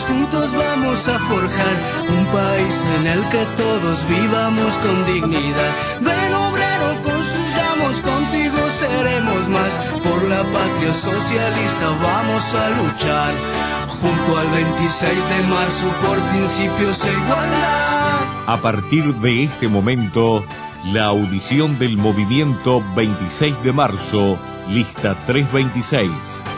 juntos vamos a forjar un país en el que todos vivamos con dignidad. Ven obrero, construyamos, contigo seremos más. Por la patria socialista vamos a luchar, junto al 26 de marzo por principios e igualdad. A partir de este momento, la audición del movimiento 26 de marzo, lista 326.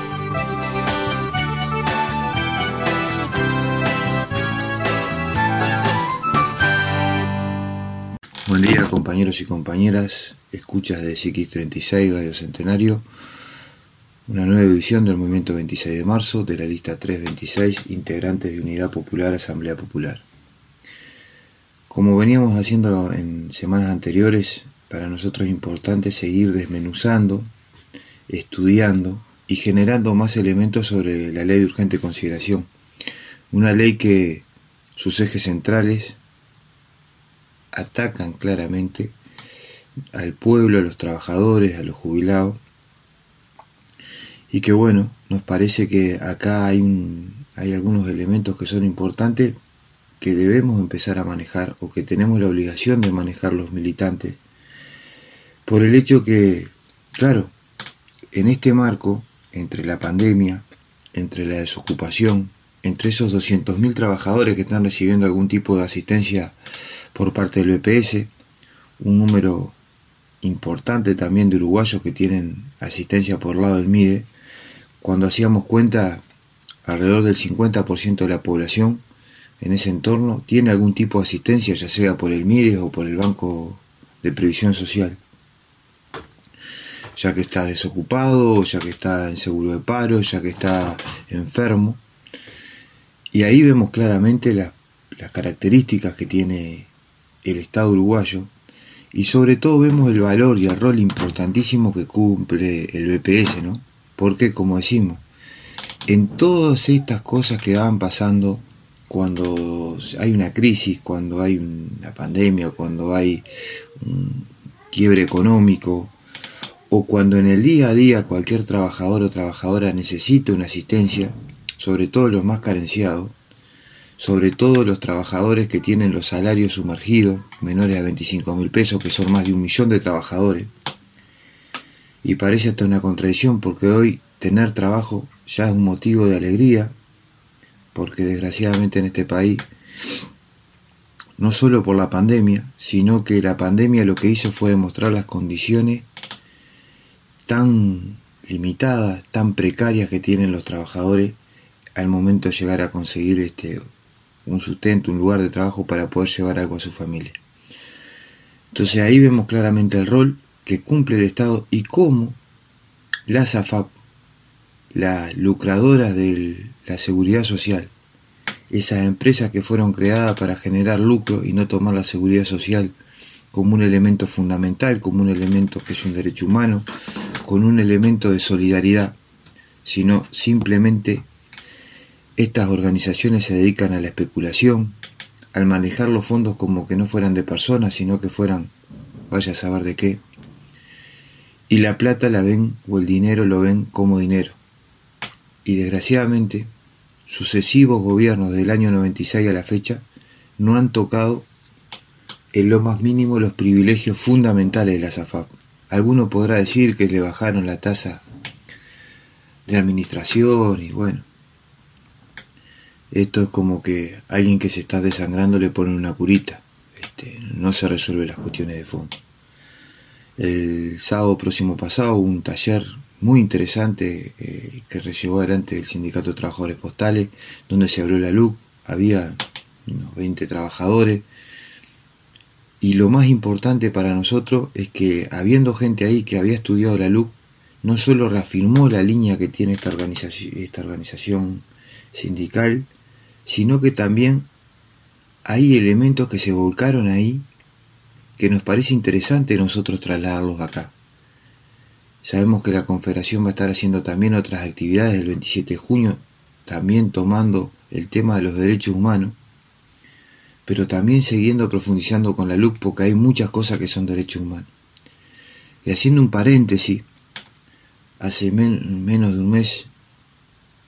Buen día, compañeros y compañeras, escuchas de X36 Radio Centenario, una nueva edición del movimiento 26 de marzo de la lista 326, integrantes de Unidad Popular, Asamblea Popular. Como veníamos haciendo en semanas anteriores, para nosotros es importante seguir desmenuzando, estudiando y generando más elementos sobre la ley de urgente consideración. Una ley que sus ejes centrales atacan claramente al pueblo, a los trabajadores, a los jubilados, y que bueno, nos parece que acá hay algunos elementos que son importantes que debemos empezar a manejar, o que tenemos la obligación de manejar los militantes, por el hecho que, claro, en este marco, entre la pandemia, entre la desocupación, entre esos 200.000 trabajadores que están recibiendo algún tipo de asistencia por parte del BPS, un número importante también de uruguayos que tienen asistencia por lado del MIDE, cuando hacíamos cuenta, alrededor del 50% de la población en ese entorno tiene algún tipo de asistencia, ya sea por el MIDE o por el Banco de Previsión Social, ya que está desocupado, ya que está en seguro de paro, ya que está enfermo. Y ahí vemos claramente las características que tiene el Estado uruguayo, y sobre todo vemos el valor y el rol importantísimo que cumple el BPS, ¿no? Porque, como decimos, en todas estas cosas que van pasando, cuando hay una crisis, cuando hay una pandemia, cuando hay un quiebre económico, o cuando en el día a día cualquier trabajador o trabajadora necesita una asistencia, sobre todo los más carenciados, sobre todo los trabajadores que tienen los salarios sumergidos, menores a 25.000 pesos, que son más de 1 millón de trabajadores. Y parece hasta una contradicción, porque hoy tener trabajo ya es un motivo de alegría, porque desgraciadamente en este país, no solo por la pandemia, sino que la pandemia lo que hizo fue demostrar las condiciones tan limitadas, tan precarias que tienen los trabajadores al momento de llegar a conseguir un sustento, un lugar de trabajo para poder llevar algo a su familia. Entonces ahí vemos claramente el rol que cumple el Estado y cómo las AFAP, las lucradoras de la seguridad social, esas empresas que fueron creadas para generar lucro y no tomar la seguridad social como un elemento fundamental, como un elemento que es un derecho humano, con un elemento de solidaridad, sino simplemente estas organizaciones se dedican a la especulación, al manejar los fondos como que no fueran de personas, sino que fueran, vaya a saber de qué. Y la plata la ven, o el dinero lo ven como dinero. Y desgraciadamente, sucesivos gobiernos del año 96 a la fecha no han tocado en lo más mínimo los privilegios fundamentales de la AFAP. Alguno podrá decir que le bajaron la tasa de administración y bueno, esto es como que alguien que se está desangrando le ponen una curita. No se resuelven las cuestiones de fondo. El sábado próximo pasado hubo un taller muy interesante que llevó adelante el Sindicato de Trabajadores Postales, donde se abrió la LUC. Había unos 20 trabajadores. Y lo más importante para nosotros es que, habiendo gente ahí que había estudiado la LUC, no solo reafirmó la línea que tiene esta organización sindical, sino que también hay elementos que se volcaron ahí que nos parece interesante nosotros trasladarlos acá. Sabemos que la Confederación va a estar haciendo también otras actividades el 27 de junio, también tomando el tema de los derechos humanos, pero también siguiendo profundizando con la LUC, porque hay muchas cosas que son derechos humanos. Y haciendo un paréntesis, hace menos de un mes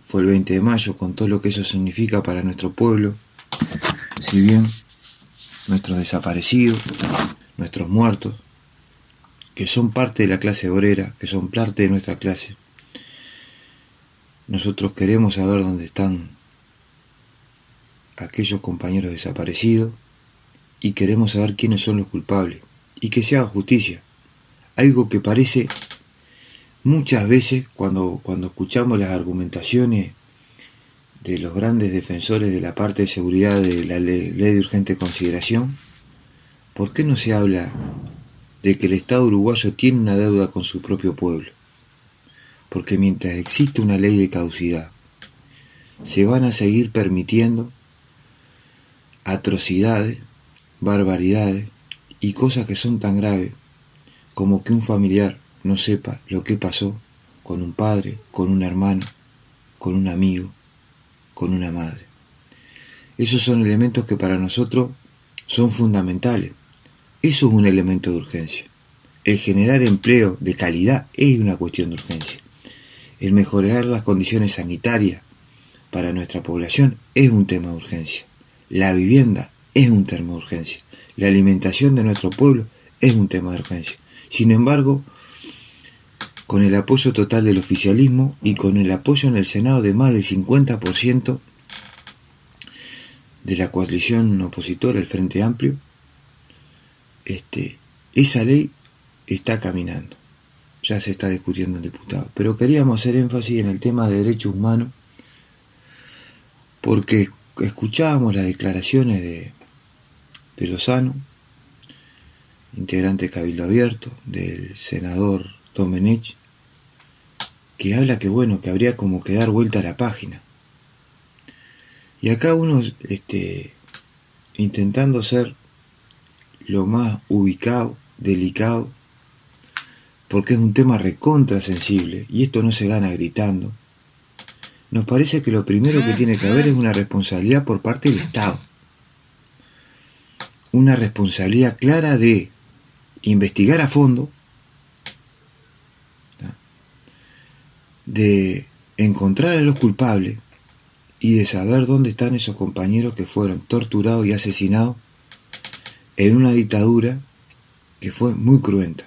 fue el 20 de mayo, con todo lo que eso significa para nuestro pueblo. Si bien nuestros desaparecidos, nuestros muertos, que son parte de la clase obrera, que son parte de nuestra clase, nosotros queremos saber dónde están aquellos compañeros desaparecidos y queremos saber quiénes son los culpables y que se haga justicia. Algo que parece muchas veces cuando escuchamos las argumentaciones de los grandes defensores de la parte de seguridad de la ley de urgente consideración, ¿por qué no se habla de que el Estado uruguayo tiene una deuda con su propio pueblo? Porque mientras existe una ley de caducidad, se van a seguir permitiendo atrocidades, barbaridades y cosas que son tan graves como que un familiar no sepa lo que pasó con un padre, con un hermano, con un amigo, con una madre. Esos son elementos que para nosotros son fundamentales. Eso es un elemento de urgencia. El generar empleo de calidad es una cuestión de urgencia. El mejorar las condiciones sanitarias para nuestra población es un tema de urgencia. La vivienda es un tema de urgencia. La alimentación de nuestro pueblo es un tema de urgencia. Sin embargo, con el apoyo total del oficialismo y con el apoyo en el Senado de más del 50% de la coalición opositora, el Frente Amplio, esa ley está caminando. Ya se está discutiendo en diputados. Pero queríamos hacer énfasis en el tema de derechos humanos porque escuchábamos las declaraciones de Lozano, integrante de Cabildo Abierto, del senador Domenech, que habla que bueno, que habría como que dar vuelta a la página. Y acá uno intentando ser lo más ubicado, delicado, porque es un tema recontra sensible y esto no se gana gritando. Nos parece que lo primero que tiene que haber es una responsabilidad por parte del Estado. Una responsabilidad clara de investigar a fondo, de encontrar a los culpables y de saber dónde están esos compañeros que fueron torturados y asesinados en una dictadura que fue muy cruenta.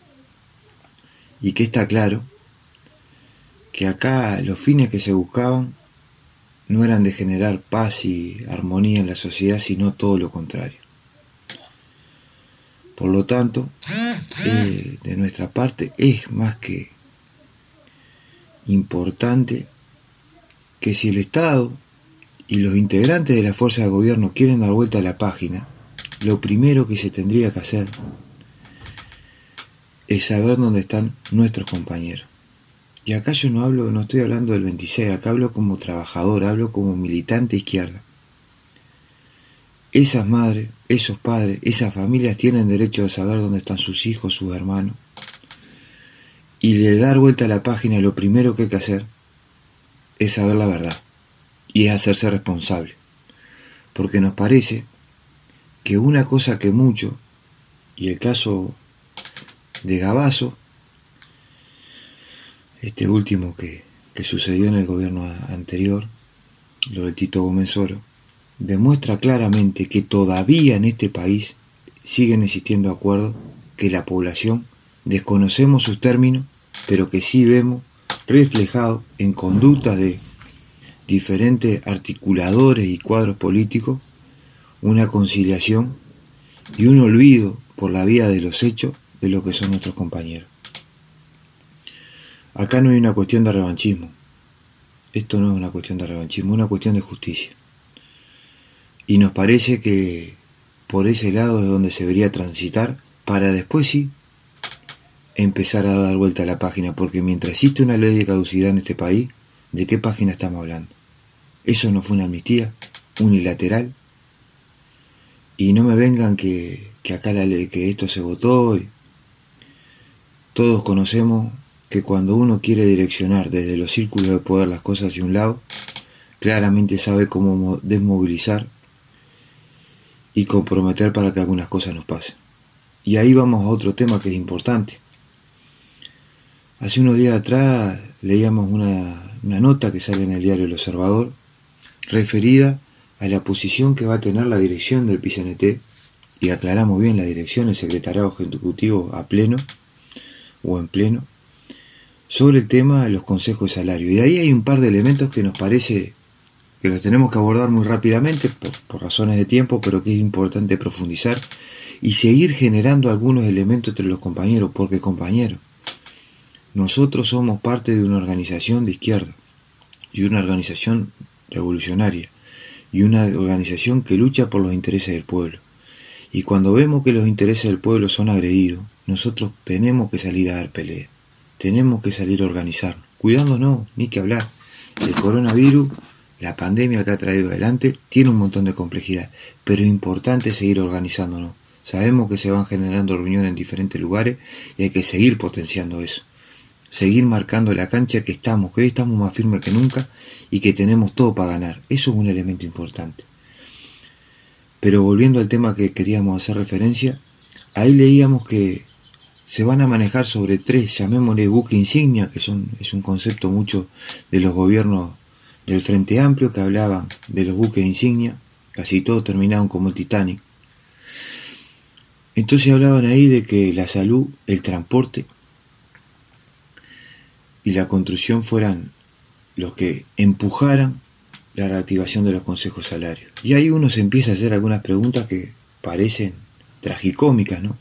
Y que está claro que acá los fines que se buscaban no eran de generar paz y armonía en la sociedad, sino todo lo contrario. Por lo tanto, de nuestra parte es más que importante que si el Estado y los integrantes de la fuerza de gobierno quieren dar vuelta a la página, lo primero que se tendría que hacer es saber dónde están nuestros compañeros. Y acá yo no estoy hablando del 26, acá hablo como trabajador, hablo como militante izquierda. Esas madres, esos padres, esas familias tienen derecho a saber dónde están sus hijos, sus hermanos. Y de dar vuelta a la página, lo primero que hay que hacer es saber la verdad. Y es hacerse responsable. Porque nos parece que una cosa que mucho, y el caso de Gabazo, este último que sucedió en el gobierno anterior, lo del Tito Gómez Oro, demuestra claramente que todavía en este país siguen existiendo acuerdos que la población desconocemos sus términos, pero que sí vemos reflejados en conductas de diferentes articuladores y cuadros políticos, una conciliación y un olvido por la vía de los hechos de lo que son nuestros compañeros. Acá no hay una cuestión de revanchismo. Esto no es una cuestión de revanchismo, es una cuestión de justicia. Y nos parece que por ese lado es donde se debería transitar para después sí empezar a dar vuelta a la página, porque mientras existe una ley de caducidad en este país, ¿de qué página estamos hablando? Eso no fue una amnistía unilateral. Y no me vengan que acá la ley, que esto se votó. Y todos conocemos que cuando uno quiere direccionar desde los círculos de poder las cosas hacia un lado, claramente sabe cómo desmovilizar y comprometer para que algunas cosas nos pasen. Y ahí vamos a otro tema que es importante. Hace unos días atrás leíamos una una nota que sale en el diario El Observador referida a la posición que va a tener la dirección del PCNT, y aclaramos bien la dirección, el secretariado ejecutivo a pleno o en pleno, sobre el tema de los consejos de salario. Y ahí hay un par de elementos que nos parece que los tenemos que abordar muy rápidamente por razones de tiempo, pero que es importante profundizar y seguir generando algunos elementos entre los compañeros, porque compañeros, nosotros somos parte de una organización de izquierda y una organización revolucionaria y una organización que lucha por los intereses del pueblo. Y cuando vemos que los intereses del pueblo son agredidos, nosotros tenemos que salir a dar pelea, tenemos que salir a organizarnos, cuidándonos, ni que hablar. El coronavirus, la pandemia que ha traído adelante, tiene un montón de complejidad, pero es importante seguir organizándonos. Sabemos que se van generando reuniones en diferentes lugares y hay que seguir potenciando eso, seguir marcando la cancha que hoy estamos más firmes que nunca y que tenemos todo para ganar. Eso es un elemento importante. Pero volviendo al tema que queríamos hacer referencia, ahí leíamos que se van a manejar sobre 3, llamémosle buque insignia, que es un concepto mucho de los gobiernos del Frente Amplio, que hablaban de los buques insignia, casi todos terminaron como el Titanic. Entonces hablaban ahí de que la salud, el transporte y la construcción fueran los que empujaran la reactivación de los consejos salarios. Y ahí uno se empieza a hacer algunas preguntas que parecen tragicómicas, ¿no?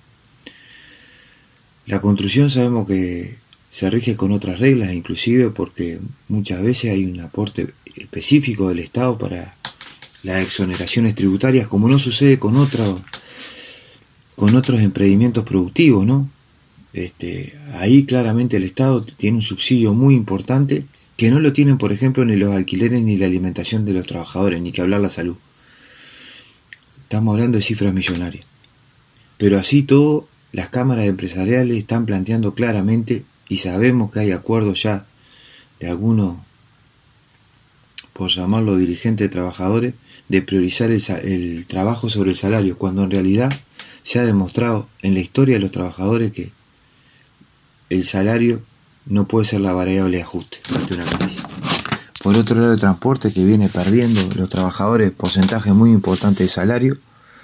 La construcción sabemos que se rige con otras reglas, inclusive porque muchas veces hay un aporte específico del Estado para las exoneraciones tributarias, como no sucede con otros emprendimientos productivos, ¿no? Ahí claramente el Estado tiene un subsidio muy importante que no lo tienen, por ejemplo, ni los alquileres ni la alimentación de los trabajadores, ni que hablar la salud. Estamos hablando de cifras millonarias. Pero así todo, las cámaras empresariales están planteando claramente, y sabemos que hay acuerdos ya de algunos, por llamarlo dirigentes de trabajadores, de priorizar el trabajo sobre el salario, cuando en realidad se ha demostrado en la historia de los trabajadores que el salario no puede ser la variable de ajuste ante una crisis. Por otro lado, el transporte, que viene perdiendo los trabajadores porcentaje muy importante de salario,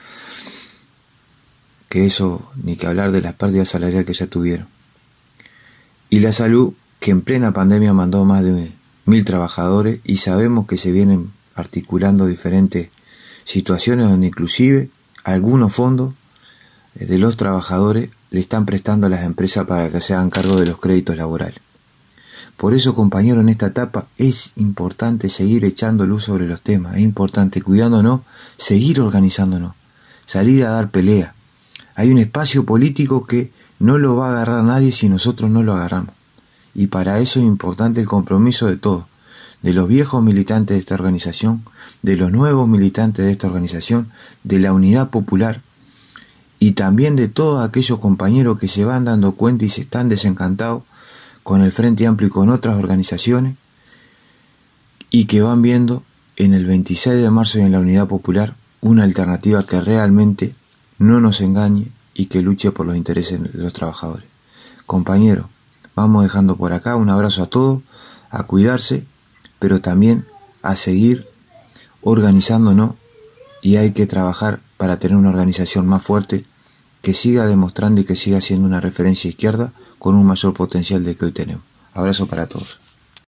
que eso ni que hablar de las pérdidas salariales que ya tuvieron. Y la salud, que en plena pandemia mandó más de 1.000 trabajadores, y sabemos que se vienen articulando diferentes situaciones donde inclusive algunos fondos de los trabajadores le están prestando a las empresas para que se hagan cargo de los créditos laborales. Por eso, compañeros, en esta etapa es importante seguir echando luz sobre los temas, es importante cuidándonos, seguir organizándonos, salir a dar pelea. Hay un espacio político que no lo va a agarrar nadie si nosotros no lo agarramos. Y para eso es importante el compromiso de todos, de los viejos militantes de esta organización, de los nuevos militantes de esta organización, de la unidad popular, y también de todos aquellos compañeros que se van dando cuenta y se están desencantados con el Frente Amplio y con otras organizaciones, y que van viendo en el 26 de marzo y en la Unidad Popular una alternativa que realmente no nos engañe y que luche por los intereses de los trabajadores. Compañeros, vamos dejando por acá un abrazo a todos, a cuidarse, pero también a seguir organizándonos, y hay que trabajar para tener una organización más fuerte que siga demostrando y que siga siendo una referencia izquierda con un mayor potencial del que hoy tenemos. Abrazo para todos.